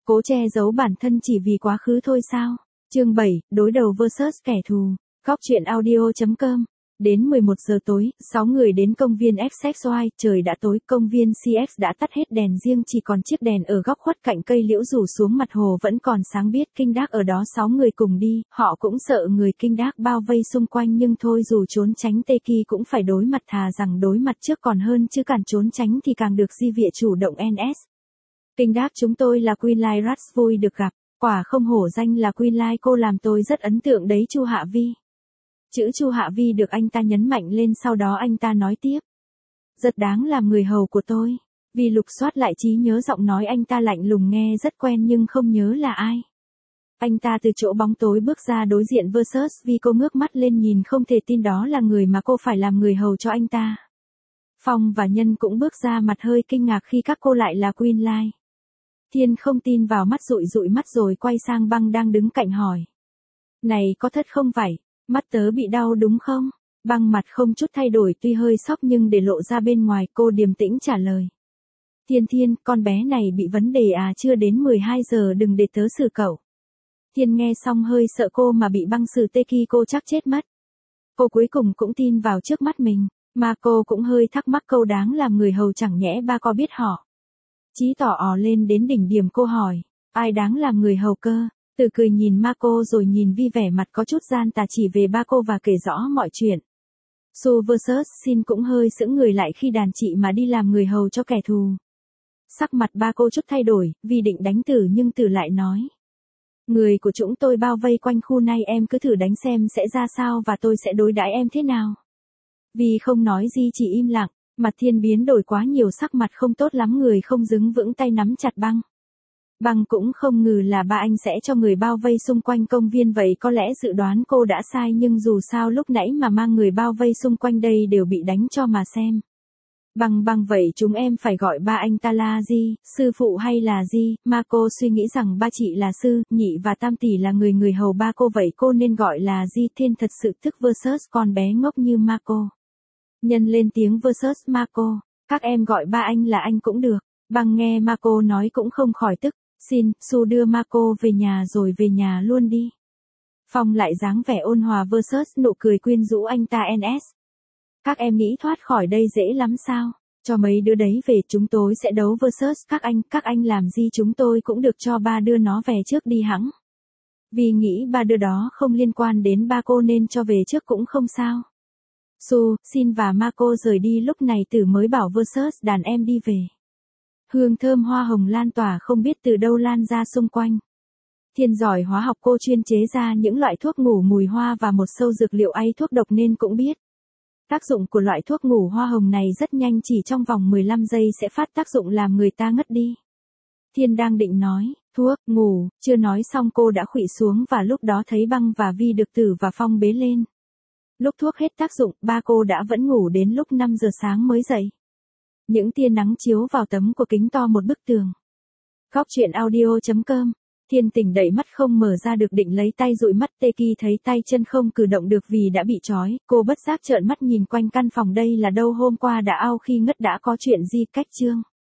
Cố che giấu bản thân chỉ vì quá khứ thôi sao? Chương 7, đối đầu versus kẻ thù. Góc truyện audio.com. Đến 11 giờ tối, 6 người đến công viên XXY, trời đã tối, công viên CX đã tắt hết đèn riêng, chỉ còn chiếc đèn ở góc khuất cạnh cây liễu rủ xuống mặt hồ vẫn còn sáng biết. Kinh Đác ở đó 6 người cùng đi, họ cũng sợ người Kinh Đác bao vây xung quanh, nhưng thôi dù trốn tránh Teki cũng phải đối mặt, thà rằng đối mặt trước còn hơn chứ càng trốn tránh thì càng được Di Vịa chủ động NS. Kinh Đác, chúng tôi là Queenline Rush, vui được gặp. Quả không hổ danh là Queenline, cô làm tôi rất ấn tượng đấy Chu Hạ Vi. Chữ Chu Hạ Vi được anh ta nhấn mạnh lên, sau đó anh ta nói tiếp. Rất đáng làm người hầu của tôi. Vì lục soát lại trí nhớ, giọng nói anh ta lạnh lùng nghe rất quen nhưng không nhớ là ai. Anh ta từ chỗ bóng tối bước ra đối diện versus Vi, cô ngước mắt lên nhìn không thể tin đó là người mà cô phải làm người hầu cho anh ta. Phong và Nhân cũng bước ra, mặt hơi kinh ngạc khi các cô lại là Queenline. Thiên không tin vào mắt, dụi mắt rồi quay sang Băng đang đứng cạnh hỏi. Này, có thật không vậy? Mắt tớ bị đau đúng không? Băng mặt không chút thay đổi, tuy hơi sốc nhưng để lộ ra bên ngoài, cô điềm tĩnh trả lời. Thiên, con bé này bị vấn đề à, chưa đến 12 giờ đừng để tớ xử cậu. Thiên nghe xong hơi sợ cô mà bị Băng xử Teki cô chắc chết mất. Cô cuối cùng cũng tin vào trước mắt mình, mà cô cũng hơi thắc mắc câu đáng làm người hầu chẳng nhẽ ba có biết họ. Chí tỏ ò lên đến đỉnh điểm, cô hỏi, ai đáng làm người hầu cơ? Từ cười nhìn Marco rồi nhìn Vi, vẻ mặt có chút gian tà chỉ về ba cô và kể rõ mọi chuyện. Su vs Xin cũng hơi sững người lại khi đàn chị mà đi làm người hầu cho kẻ thù. Sắc mặt ba cô chút thay đổi, Vi định đánh Tử nhưng Tử lại nói. Người của chúng tôi bao vây quanh khu này, em cứ thử đánh xem sẽ ra sao và tôi sẽ đối đãi em thế nào. Vi không nói gì, chỉ im lặng, mặt Thiên biến đổi quá nhiều, sắc mặt không tốt lắm, người không đứng vững, tay nắm chặt Băng. Băng cũng không ngờ là ba anh sẽ cho người bao vây xung quanh công viên vậy, có lẽ dự đoán cô đã sai nhưng dù sao lúc nãy mà mang người bao vây xung quanh đây đều bị đánh cho mà xem. Băng vậy chúng em phải gọi ba anh ta là gì, sư phụ hay là gì? Mà cô suy nghĩ rằng ba chị là sư, nhị và tam tỷ là người hầu ba cô, vậy cô nên gọi là gì? Thiên thật sự tức versus con bé ngốc như Marco. Nhân lên tiếng versus Marco, các em gọi ba anh là anh cũng được. Băng nghe Marco nói cũng không khỏi tức. Xin, Su đưa Marco về nhà rồi về nhà luôn đi. Phong lại dáng vẻ ôn hòa versus nụ cười quyến rũ anh ta NS. Các em nghĩ thoát khỏi đây dễ lắm sao? Cho mấy đứa đấy về, chúng tôi sẽ đấu versus các anh làm gì chúng tôi cũng được, cho ba đưa nó về trước đi hẵng. Vì nghĩ ba đứa đó không liên quan đến ba cô nên cho về trước cũng không sao. Su, Xin và Marco rời đi, lúc này Tử mới bảo versus đàn em đi về. Hương thơm hoa hồng lan tỏa không biết từ đâu lan ra xung quanh. Thiên giỏi hóa học, cô chuyên chế ra những loại thuốc ngủ mùi hoa và một sâu dược liệu ấy thuốc độc nên cũng biết. Tác dụng của loại thuốc ngủ hoa hồng này rất nhanh, chỉ trong vòng 15 giây sẽ phát tác dụng làm người ta ngất đi. Thiên đang định nói, thuốc ngủ, chưa nói xong cô đã khuỵu xuống và lúc đó thấy Băng và Vi được Tử và Phong bế lên. Lúc thuốc hết tác dụng, ba cô đã vẫn ngủ đến lúc 5 giờ sáng mới dậy. Những tia nắng chiếu vào tấm của kính to một bức tường. Góc truyện audio.com. Thiên tỉnh đậy mắt không mở ra được, định lấy tay dụi mắt. Teki thấy tay chân không cử động được vì đã bị trói, cô bất giác trợn mắt nhìn quanh căn phòng, đây là đâu, hôm qua đã ao khi ngất đã có chuyện gì? Cách chương